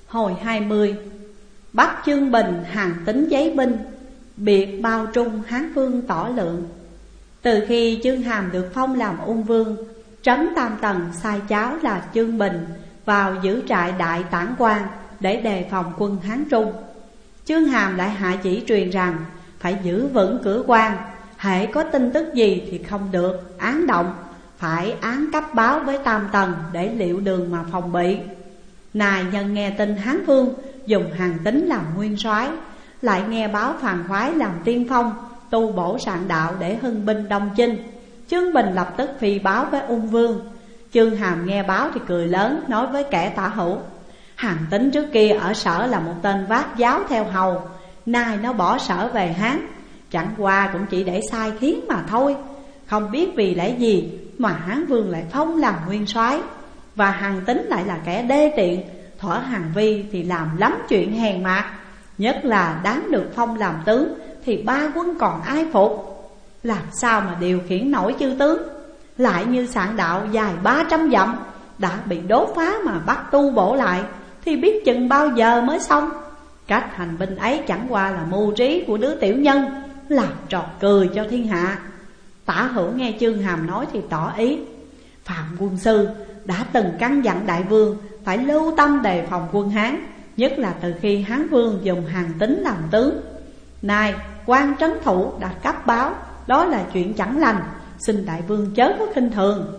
Hồi 20. Bắt Chương Bình hàng tính giấy binh, biệt bao trung Hán Vương tỏ lượng. Từ khi Chương Hàm được phong làm ung vương, Trấn Tam Tần sai cháu là Chương Bình vào giữ trại Đại Tản Quan để đề phòng quân Hán Trung. Chương Hàm lại hạ chỉ truyền rằng phải giữ vững cửa quan, hễ có tin tức gì thì không được án động, phải án cấp báo với Tam Tần để liệu đường mà phòng bị. Này nhân nghe tin Hán Vương dùng Hàn Tín làm nguyên soái, lại nghe báo Phàn Khoái làm tiên phong tu bổ sạn đạo để hưng binh đông chinh, Chương Bình lập tức phi báo với ung vương. Chương Hàm nghe báo thì cười lớn, nói với kẻ tả hữu: Hàn Tín trước kia ở Sở là một tên vác giáo theo hầu, nay nó bỏ Sở về Hán, chẳng qua cũng chỉ để sai khiến mà thôi. Không biết vì lẽ gì mà Hán Vương lại phong làm nguyên soái, và Hàn Tín lại là kẻ đê tiện, thuở Hàn Vi thì làm lắm chuyện hèn mạt, nhất là đáng được phong làm tướng thì ba quân còn ai phục. Làm sao mà điều khiển nổi chư tướng, lại như sạn đạo dài 300 dặm đã bị đốt phá mà bắt tu bổ lại thì biết chừng bao giờ mới xong. Cách hành binh ấy chẳng qua là mưu trí của đứa tiểu nhân, làm trò cười cho thiên hạ. Tả hữu nghe Chương Hàm nói thì tỏ ý: Phạm quân sư đã từng căn dặn đại vương phải lưu tâm đề phòng quân Hán, nhất là từ khi Hán Vương dùng Hàn Tín làm tướng. Nay quan trấn thủ đã cấp báo, đó là chuyện chẳng lành, xin đại vương chớ có khinh thường.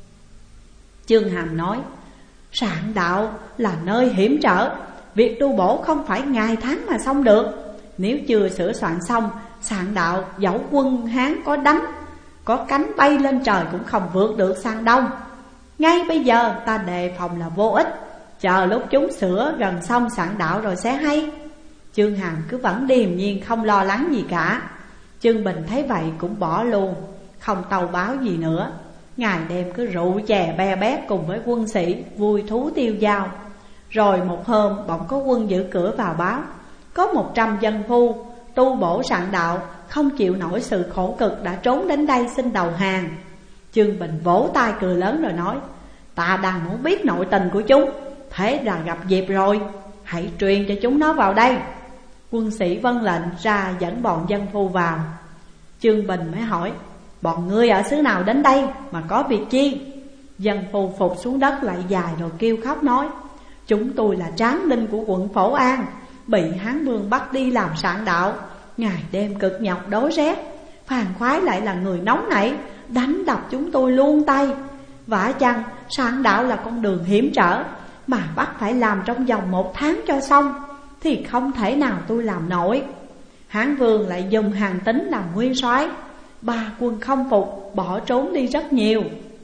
Chương Hàm nói: Sạn đạo là nơi hiểm trở, việc tu bổ không phải ngày tháng mà xong được. Nếu chưa sửa soạn xong, sạn đạo dẫu quân Hán có cánh bay lên trời cũng không vượt được sang đông. Ngay bây giờ ta đề phòng là vô ích, chờ lúc chúng sửa gần xong sạn đạo rồi sẽ hay. Chương Hàm cứ vẫn điềm nhiên không lo lắng gì cả. Chương Bình thấy vậy cũng bỏ luôn, không tâu báo gì nữa. Ngày đêm cứ rượu chè be bét cùng với quân sĩ vui thú tiêu dao. Rồi một hôm bỗng có quân giữ cửa vào báo: Có 100 dân phu tu bổ sạn đạo không chịu nổi sự khổ cực đã trốn đến đây xin đầu hàng. Chương Bình vỗ tay cười lớn rồi nói: Ta đang muốn biết nội tình của chúng, thế là gặp dịp rồi, hãy truyền cho chúng nó vào đây. Quân sĩ vâng lệnh ra dẫn bọn dân phu vào. Chương Bình mới hỏi: Bọn ngươi ở xứ nào đến đây mà có việc chi? Dân phu phục xuống đất lại dài rồi kêu khóc nói: Chúng tôi là tráng đinh của quận Phổ An, bị Hán Vương bắt đi làm sạn đạo, ngày đêm cực nhọc đói rét. Phàn Khoái lại là người nóng nảy, đánh đập chúng tôi luôn tay. Vả chăng sạn đạo là con đường hiểm trở, mà bắt phải làm trong vòng 1 tháng cho xong, thì không thể nào tôi làm nổi. Hán Vương lại dùng Hàn Tín làm nguyên soái, ba quân không phục bỏ trốn đi rất nhiều.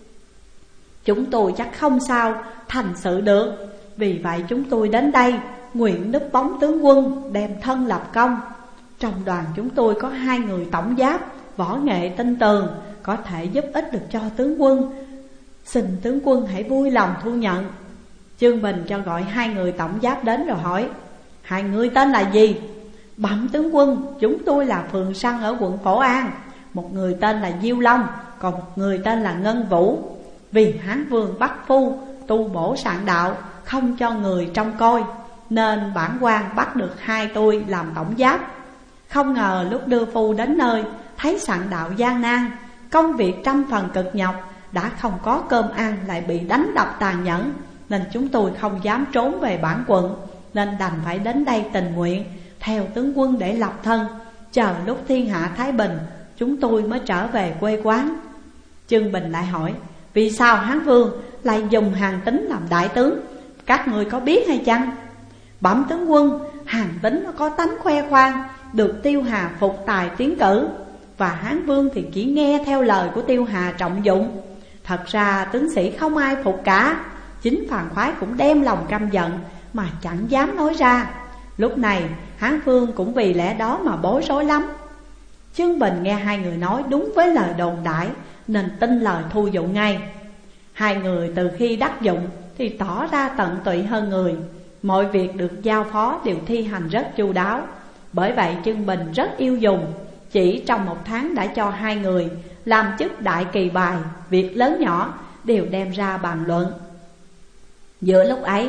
Chúng tôi chắc không sao thành sự được, vì vậy chúng tôi đến đây nguyện núp bóng tướng quân, đem thân lập công. Trong đoàn chúng tôi có 2 người tổng giáp, võ nghệ tinh tường, có thể giúp ích được cho tướng quân. Xin tướng quân hãy vui lòng thu nhận. Chương Bình cho gọi 2 người tổng giáp đến rồi hỏi: 2 người tên là gì? Bẩm tướng quân, chúng tôi là phường săn ở quận Phổ An. Một người tên là Diêu Long, còn một người tên là Ngân Vũ. Vì Hán Vương bắt phu tu bổ sạn đạo, không cho người trông coi, nên bản quan bắt được 2 tôi làm tổng giáp. Không ngờ lúc đưa phu đến nơi, thấy sạn đạo gian nan, công việc trăm phần cực nhọc, đã không có cơm ăn lại bị đánh đập tàn nhẫn, nên chúng tôi không dám trốn về bản quận, nên đành phải đến đây tình nguyện theo tướng quân để lập thân, chờ lúc thiên hạ thái bình chúng tôi mới trở về quê quán. Chương Bình lại hỏi: Vì sao Hán Vương lại dùng Hàn Tín làm đại tướng, các người có biết hay chăng? Bẩm tướng quân, Hàn Tín có tánh khoe khoang, được Tiêu Hà phục tài tiến cử, và Hán Vương thì chỉ nghe theo lời của Tiêu Hà trọng dụng. Thật ra tướng sĩ không ai phục cả, chính Phàn Khoái cũng đem lòng căm giận mà chẳng dám nói ra. Lúc này Hán Vương cũng vì lẽ đó mà bối rối lắm. Chương Bình nghe 2 người nói đúng với lời đồn đãi, nên tin lời thu dụng ngay. 2 người từ khi đắc dụng thì tỏ ra tận tụy hơn người, mọi việc được giao phó đều thi hành rất chu đáo. Bởi vậy Chương Bình rất yêu dùng, chỉ trong 1 tháng đã cho 2 người làm chức đại kỳ bài, việc lớn nhỏ đều đem ra bàn luận. Giữa lúc ấy,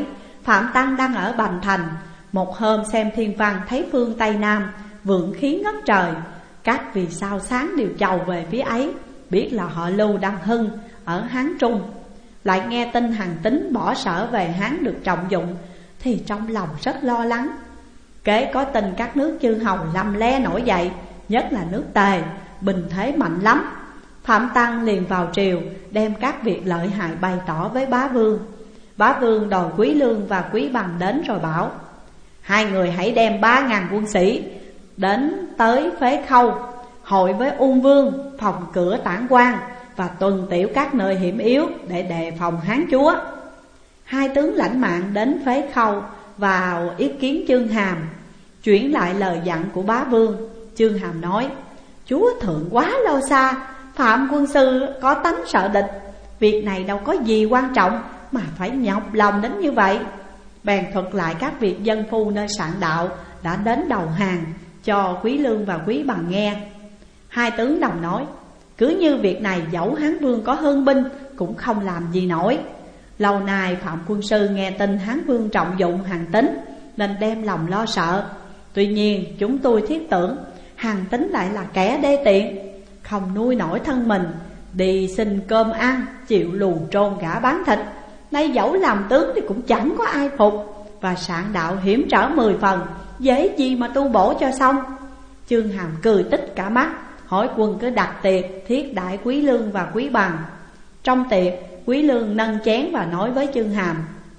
Phạm Tăng đang ở Bành Thành. Một hôm xem thiên văn thấy phương Tây Nam vượng khí ngất trời, các vì sao sáng đều chầu về phía ấy, biết là họ Lưu đang hưng ở Hán Trung. Lại nghe tin Hàn Tín bỏ Sở về Hán được trọng dụng, thì trong lòng rất lo lắng. Kế có tin các nước chư hầu lăm le nổi dậy, nhất là nước Tề, bình thế mạnh lắm. Phạm Tăng liền vào triều, đem các việc lợi hại bày tỏ với bá vương. Bá vương đòi Quý Lương và Quý Bằng đến rồi bảo: hai người hãy đem 3.000 quân sĩ đến tới Phế Khâu, hội với Ung Vương, phòng cửa Tản Quan và tuần tiểu các nơi hiểm yếu để đề phòng Hán chúa. Hai tướng lãnh mạng đến Phế Khâu vào ý kiến Chương Hàm, chuyển lại lời dặn của bá vương. Chương Hàm nói: chúa thượng quá lo xa, Phạm quân sư có tánh sợ địch, việc này đâu có gì quan trọng mà phải nhọc lòng đến như vậy. Bèn thuật lại các việc dân phu nơi Sạn Đạo đã đến đầu hàng cho Quý Lương và Quý Bằng nghe. Hai tướng đồng nói: cứ như việc này dẫu Hán vương có hơn binh cũng không làm gì nổi. Lâu nay Phạm quân sư nghe tin Hán vương trọng dụng Hàn Tín nên đem lòng lo sợ. Tuy nhiên chúng tôi thiết tưởng Hàn Tín lại là kẻ đê tiện, không nuôi nổi thân mình, đi xin cơm ăn, chịu lù trôn gả bán thịt. Nay dẫu làm tướng thì cũng chẳng có ai phục, và Sạn Đạo hiểm trở 10 phần, dễ gì mà tu bổ cho xong. Chương Hàm cười tích cả mắt, hỏi quân cứ đặt tiệc thiết đãi Quý Lương và Quý Bằng. Trong tiệc, Quý Lương nâng chén và nói với Chương Hàm: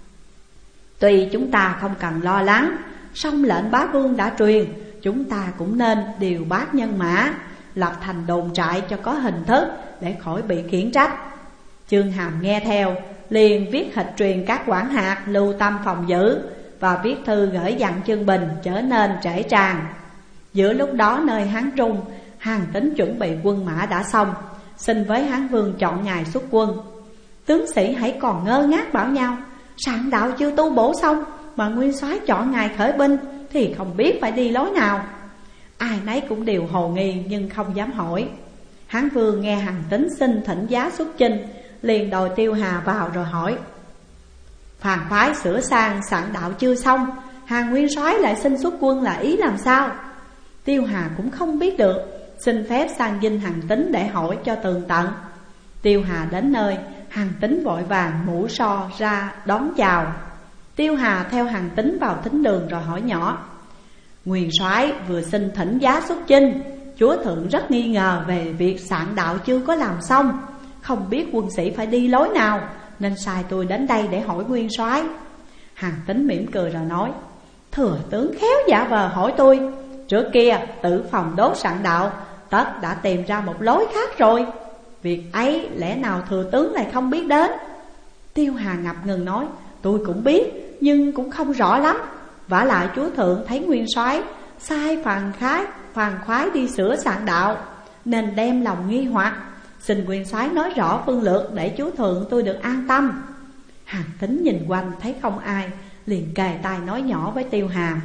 tuy chúng ta không cần lo lắng, song lệnh bá vương đã truyền, chúng ta cũng nên điều bát nhân mã, lập thành đồn trại cho có hình thức để khỏi bị khiển trách. Chương Hàm nghe theo, liền viết hịch truyền các quản hạt lưu tâm phòng giữ, và viết thư gửi dặn Chương Bình trở nên trễ tràng. Giữa lúc đó nơi Hán Trung, Hàn Tín chuẩn bị quân mã đã xong, xin với Hán vương chọn ngày xuất quân. Tướng sĩ hãy còn ngơ ngác bảo nhau: Sạn Đạo chưa tu bổ xong mà nguyên soái chọn ngày khởi binh thì không biết phải đi lối nào. Ai nấy cũng đều hồ nghi nhưng không dám hỏi. Hán vương nghe Hàn Tín xin thỉnh giá xuất chinh, liền đòi Tiêu Hà vào rồi hỏi: phàn phái sửa sang Sạn Đạo chưa xong, Hàn nguyên soái lại xin xuất quân là ý làm sao? Tiêu Hà cũng không biết được, xin phép sang dinh Hàn Tín để hỏi cho tường tận. Tiêu Hà đến nơi, Hàn Tín vội vàng mũ so ra đón chào. Tiêu Hà theo Hàn Tín vào thính đường rồi hỏi nhỏ: nguyên soái vừa xin thỉnh giá xuất chinh, chúa thượng rất nghi ngờ về việc Sạn Đạo chưa có làm xong, không biết quân sĩ phải đi lối nào, nên sai tôi đến đây để hỏi nguyên soái. Hàn Tín mỉm cười rồi nói: thừa tướng khéo giả vờ hỏi tôi, trước kia tự phòng đốt Sạn Đạo tất đã tìm ra một lối khác rồi, việc ấy lẽ nào thừa tướng lại không biết đến? Tiêu Hà ngập ngừng nói: tôi cũng biết nhưng cũng không rõ lắm. Vả lại chúa thượng thấy nguyên soái sai phàn khoái đi sửa Sạn Đạo, nên đem lòng nghi hoặc, xin nguyên soái nói rõ phương lược để chúa thượng tôi được an tâm. Hàn Tín nhìn quanh thấy không ai, liền kề tai nói nhỏ với Tiêu Hàm: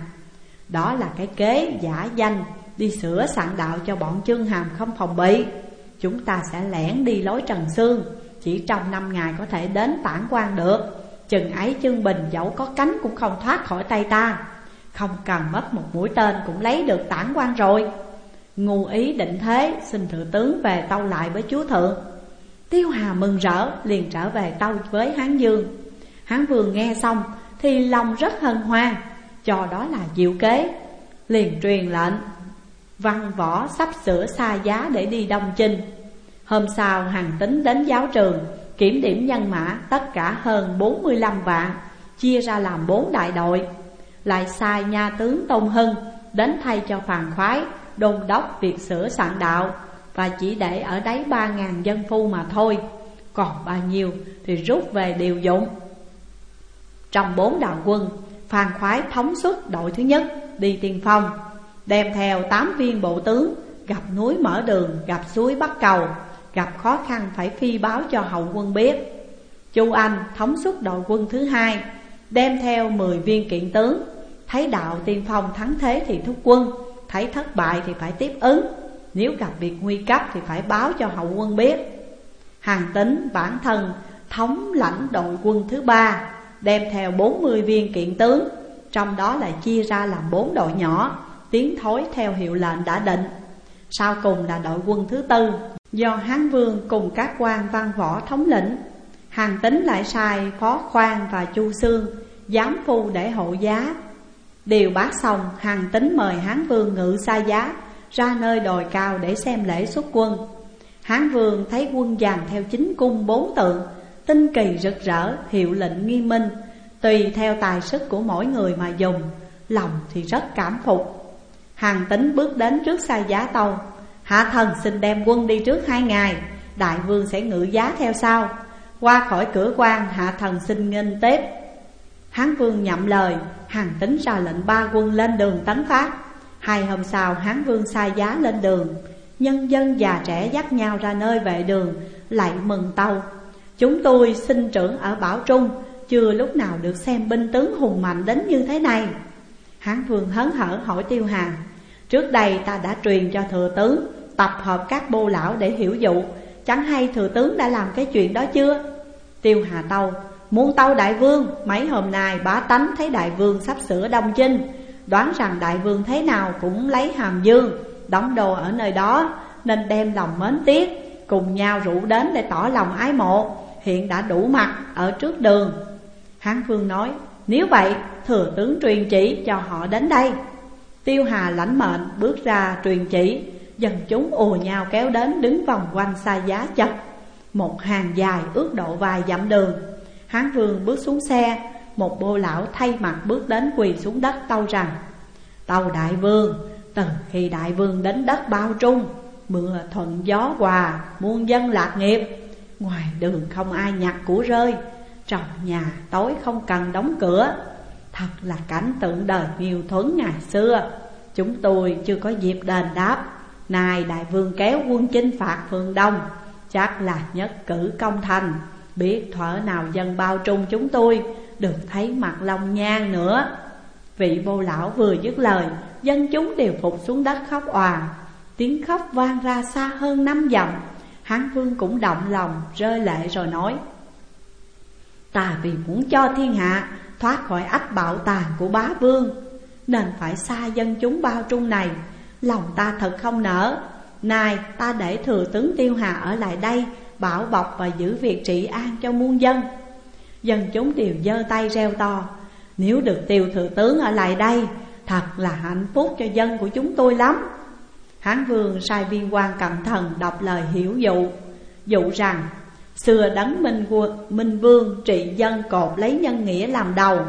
đó là cái kế giả danh đi sửa Sạn Đạo cho bọn Chương Hàm không phòng bị. Chúng ta sẽ lẻn đi lối Trần Xương, chỉ trong 5 ngày có thể đến Tản Quan được. Chừng ấy Chương Bình dẫu có cánh cũng không thoát khỏi tay ta, không cần mất một mũi tên cũng lấy được Tản Quan rồi. Ngu ý định thế, xin thừa tướng về tâu lại với chúa thượng. Tiêu Hà mừng rỡ, liền trở về tâu với Hán Dương. Hán Vương nghe xong thì lòng rất hân hoan, cho đó là diệu kế, liền truyền lệnh văn võ sắp sửa xa giá để đi Đông Chinh. Hôm sau Hàn Tín đến giáo trường, kiểm điểm nhân mã tất cả hơn 45 vạn, chia ra làm 4 đại đội. Lại sai nha tướng Tôn Hưng đến thay cho phàn khoái đôn đốc việc sửa Sạn Đạo, và chỉ để ở đấy 3.000 dân phu mà thôi, còn bao nhiêu thì rút về điều dụng. Trong 4 đạo quân, phàn khoái thống suất đội thứ nhất đi tiên phong, đem theo 8 viên bộ tướng, gặp núi mở đường, gặp suối bắt cầu, gặp khó khăn phải phi báo cho hậu quân biết. Chu Anh thống suất đội quân thứ hai, đem theo 10 viên kiện tướng, thấy đạo tiên phong thắng thế thì thúc quân, thấy thất bại thì phải tiếp ứng, nếu gặp việc nguy cấp thì phải báo cho hậu quân biết. Hàn Tín bản thân thống lãnh đội quân thứ ba, đem theo 40 viên kiện tướng, trong đó là chia ra làm 4 đội nhỏ, tiến thối theo hiệu lệnh đã định. Sau cùng là đội quân thứ tư, do Hán Vương cùng các quan văn võ thống lĩnh. Hàn Tín lại sai Phó Khoan và Chu Xương giám phu để hộ giá. Điều bác xong, Hàn Tín mời Hán Vương ngự xa giá ra nơi đồi cao để xem lễ xuất quân. Hán Vương thấy quân dàn theo 9 cung 4 tượng, tinh kỳ rực rỡ, hiệu lệnh nghiêm minh, tùy theo tài sức của mỗi người mà dùng, lòng thì rất cảm phục. Hàn Tín bước đến trước xa giá tâu: hạ thần xin đem quân đi trước 2 ngày, đại vương sẽ ngự giá theo sau. Qua khỏi cửa quan, hạ thần xin nghênh tiếp. Hán Vương nhậm lời, Hàn Tín ra lệnh 3 quân lên đường tấn phát. 2 hôm sau, Hán Vương sai giá lên đường. Nhân dân già trẻ dắt nhau ra nơi vệ đường, lạy mừng tâu: chúng tôi sinh trưởng ở Bảo Trung, chưa lúc nào được xem binh tướng hùng mạnh đến như thế này. Hán Vương hớn hở hỏi Tiêu Hà: trước đây ta đã truyền cho thừa tướng tập hợp các bô lão để hiểu dụ, chẳng hay thừa tướng đã làm cái chuyện đó chưa? Tiêu Hà tâu: muôn tâu đại vương, mấy hôm nay bá tánh thấy đại vương sắp sửa đông chinh, đoán rằng đại vương thế nào cũng lấy Hàm Dương đóng đô ở nơi đó, nên đem lòng mến tiếc, cùng nhau rủ đến để tỏ lòng ái mộ, hiện đã đủ mặt ở trước đường. Hán Vương nói: nếu vậy, thừa tướng truyền chỉ cho họ đến đây. Tiêu Hà lãnh mệnh bước ra truyền chỉ, dân chúng ùa nhau kéo đến đứng vòng quanh xa giá chật, một hàng dài ước độ vài dặm đường. Hán Vương bước xuống xe, một bô lão thay mặt bước đến quỳ xuống đất tâu rằng: tâu đại vương, từ khi đại vương đến đất Bao Trung, mưa thuận gió hòa, muôn dân lạc nghiệp, ngoài đường không ai nhặt của rơi, trong nhà tối không cần đóng cửa, thật là cảnh tượng đời Nghiêu Thuấn ngày xưa. Chúng tôi chưa có dịp đền đáp, nay đại vương kéo quân chinh phạt phương Đông, chắc là nhất cử công thành, biết thuở nào dân Bao Trung chúng tôi được thấy mặt Long Nhan nữa. Vị bô lão vừa dứt lời, dân chúng đều phục xuống đất khóc òa, tiếng khóc vang ra xa hơn 5 dặm. Hán Vương cũng động lòng rơi lệ rồi nói: ta vì muốn cho thiên hạ thoát khỏi ách bạo tàn của bá vương, nên phải xa dân chúng Bao Trung này, lòng ta thật không nỡ. Nay ta để thừa tướng Tiêu Hà ở lại đây, bảo bọc và giữ việc trị an cho muôn dân. Dân chúng đều giơ tay reo to: nếu được Tiêu thừa tướng ở lại đây, thật là hạnh phúc cho dân của chúng tôi lắm. Hán Vương sai viên quan cận thần đọc lời hiểu dụ rằng: xưa đấng Minh Vương trị dân cột lấy nhân nghĩa làm đầu,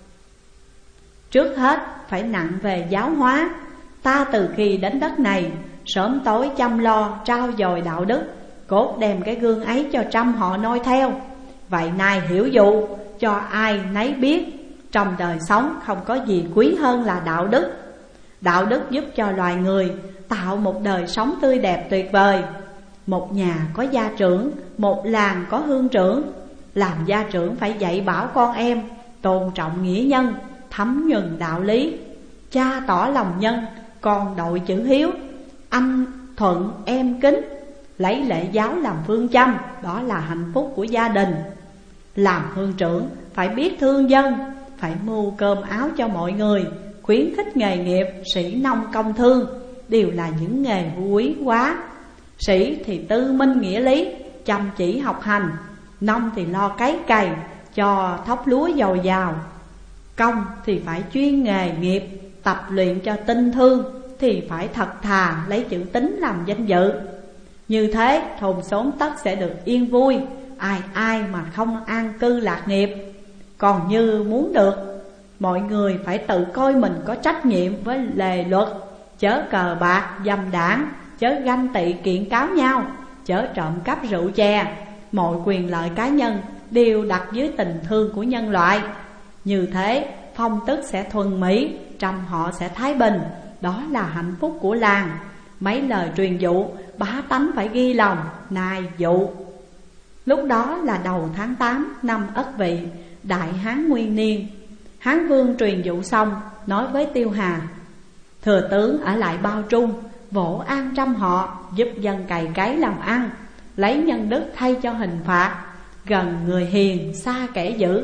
trước hết phải nặng về giáo hóa. Ta từ khi đến đất này, sớm tối chăm lo trao dồi đạo đức, cốt đem cái gương ấy cho trăm họ noi theo. Vậy nay hiểu dụ cho ai nấy biết, trong đời sống không có gì quý hơn là đạo đức. Đạo đức giúp cho loài người tạo một đời sống tươi đẹp tuyệt vời. Một nhà có gia trưởng, một làng có hương trưởng. Làm gia trưởng phải dạy bảo con em tôn trọng nghĩa nhân, thấm nhuần đạo lý. Cha tỏ lòng nhân, con đội chữ hiếu, anh thuận em kính, lấy lễ giáo làm phương châm, đó là hạnh phúc của gia đình. Làm hương trưởng phải biết thương dân, phải mưu cơm áo cho mọi người, khuyến khích nghề nghiệp sĩ nông công thương, đều là những nghề quý quá. Sĩ thì tư minh nghĩa lý, chăm chỉ học hành. Nông thì lo cấy cày, cho thóc lúa dồi dào. Công thì phải chuyên nghề nghiệp, tập luyện cho tinh thương, thì phải thật thà lấy chữ tín làm danh dự. Như thế thôn xóm tất sẽ được yên vui, ai ai mà không an cư lạc nghiệp. Còn như muốn được, mọi người phải tự coi mình có trách nhiệm với lề luật, chớ cờ bạc dâm đảng, chớ ganh tị kiện cáo nhau, chớ trộm cắp rượu chè. Mọi quyền lợi cá nhân đều đặt dưới tình thương của nhân loại. Như thế phong tức sẽ thuần mỹ, trăm họ sẽ thái bình, đó là hạnh phúc của làng. Mấy lời truyền dụ bá tánh phải ghi lòng, nài dụ. Lúc đó là đầu tháng 8 năm Ất Vị, Đại Hán Nguyên Niên. Hán Vương truyền dụ xong, nói với Tiêu Hà: thừa tướng ở lại Bao Trung, vỗ an trăm họ, giúp dân cày cấy làm ăn, lấy nhân đức thay cho hình phạt, gần người hiền xa kẻ dữ.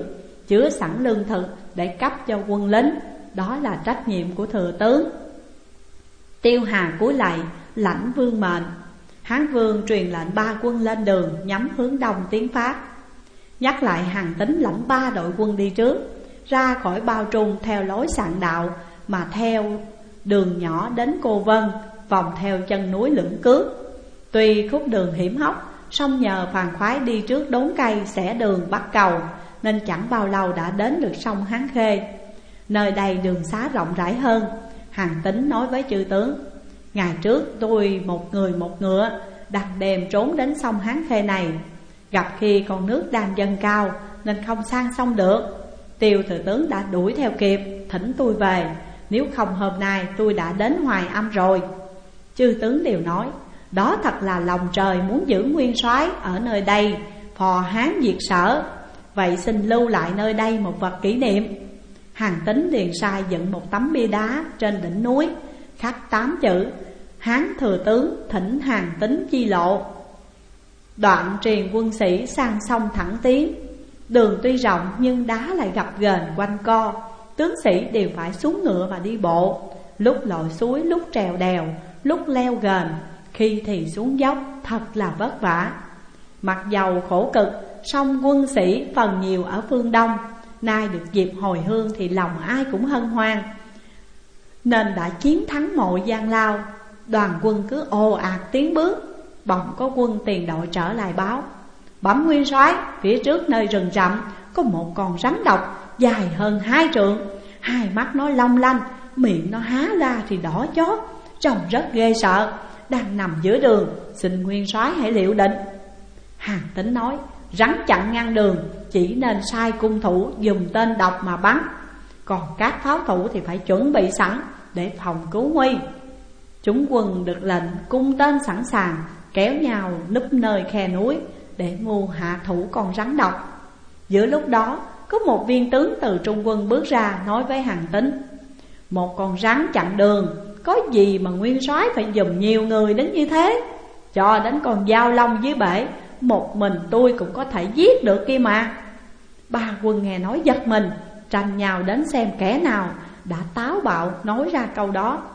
chứa sẵn lương thực để cấp cho quân lính. Đó là trách nhiệm của thừa tướng. Tiêu Hà cúi lạy lãnh vương mệnh. Hán vương truyền lệnh 3 quân lên đường nhắm hướng đông tiến phát. Nhắc lại Hàn Tín lãnh 3 đội quân đi trước, ra khỏi Bao Trung theo lối sạn đạo mà theo đường nhỏ đến Cô Vân, vòng theo chân núi Lưỡng Cước. Tuy khúc đường hiểm hóc, song nhờ Phàn Khoái đi trước đốn cây xẻ đường bắt cầu, nên chẳng bao lâu đã đến được sông Hán Khê. Nơi đây đường xá rộng rãi hơn. Hàn Tín nói với chư tướng: ngày trước tôi một người một ngựa đằng đêm trốn đến sông Hán Khê này, gặp khi con nước đang dâng cao nên không sang sông được. Tiêu thừa tướng đã đuổi theo kịp, thỉnh tôi về, nếu không hôm nay tôi đã đến Hoài Âm rồi. Chư tướng đều nói: đó thật là lòng trời muốn giữ nguyên soái ở nơi đây, phò Hán diệt Sở. Vậy xin lưu lại nơi đây một vật kỷ niệm. Hàn Tín liền sai dựng một tấm bia đá trên đỉnh núi, khắc 8 chữ: Hán thừa tướng thỉnh Hàn Tín chi lộ. Đoạn truyền quân sĩ sang sông thẳng tiến. Đường tuy rộng nhưng đá lại gập ghềnh quanh co, tướng sĩ đều phải xuống ngựa mà đi bộ, lúc lội suối, lúc trèo đèo, lúc leo ghềnh, khi thì xuống dốc, thật là vất vả. Mặc dầu khổ cực, song quân sĩ phần nhiều ở phương Đông, nay được dịp hồi hương thì lòng ai cũng hân hoan, nên đã chiến thắng mọi gian lao. Đoàn quân cứ ồ ạt tiến bước. Bỗng có quân tiền đội trở lại báo: bẩm nguyên soái, phía trước nơi rừng rậm có một con rắn độc dài hơn 2 trượng, 2 mắt nó long lanh, miệng nó há ra thì đỏ chót, trông rất ghê sợ, đang nằm giữa đường, xin nguyên soái hãy liệu định. Hàn Tín nói: rắn chặn ngăn đường, chỉ nên sai cung thủ dùng tên độc mà bắn, còn các pháo thủ thì phải chuẩn bị sẵn để phòng cứu nguy. Chúng quân được lệnh cung tên sẵn sàng, kéo nhau núp nơi khe núi để mưu hạ thủ con rắn độc. Giữa lúc đó có một viên tướng từ trung quân bước ra nói với Hàn Tín: một con rắn chặn đường, có gì mà nguyên soái phải dùm nhiều người đến như thế? Cho đến con dao long dưới bể, một mình tôi cũng có thể giết được kia mà. 3 quân nghe nói giật mình, tranh nhau đến xem kẻ nào đã táo bạo nói ra câu đó.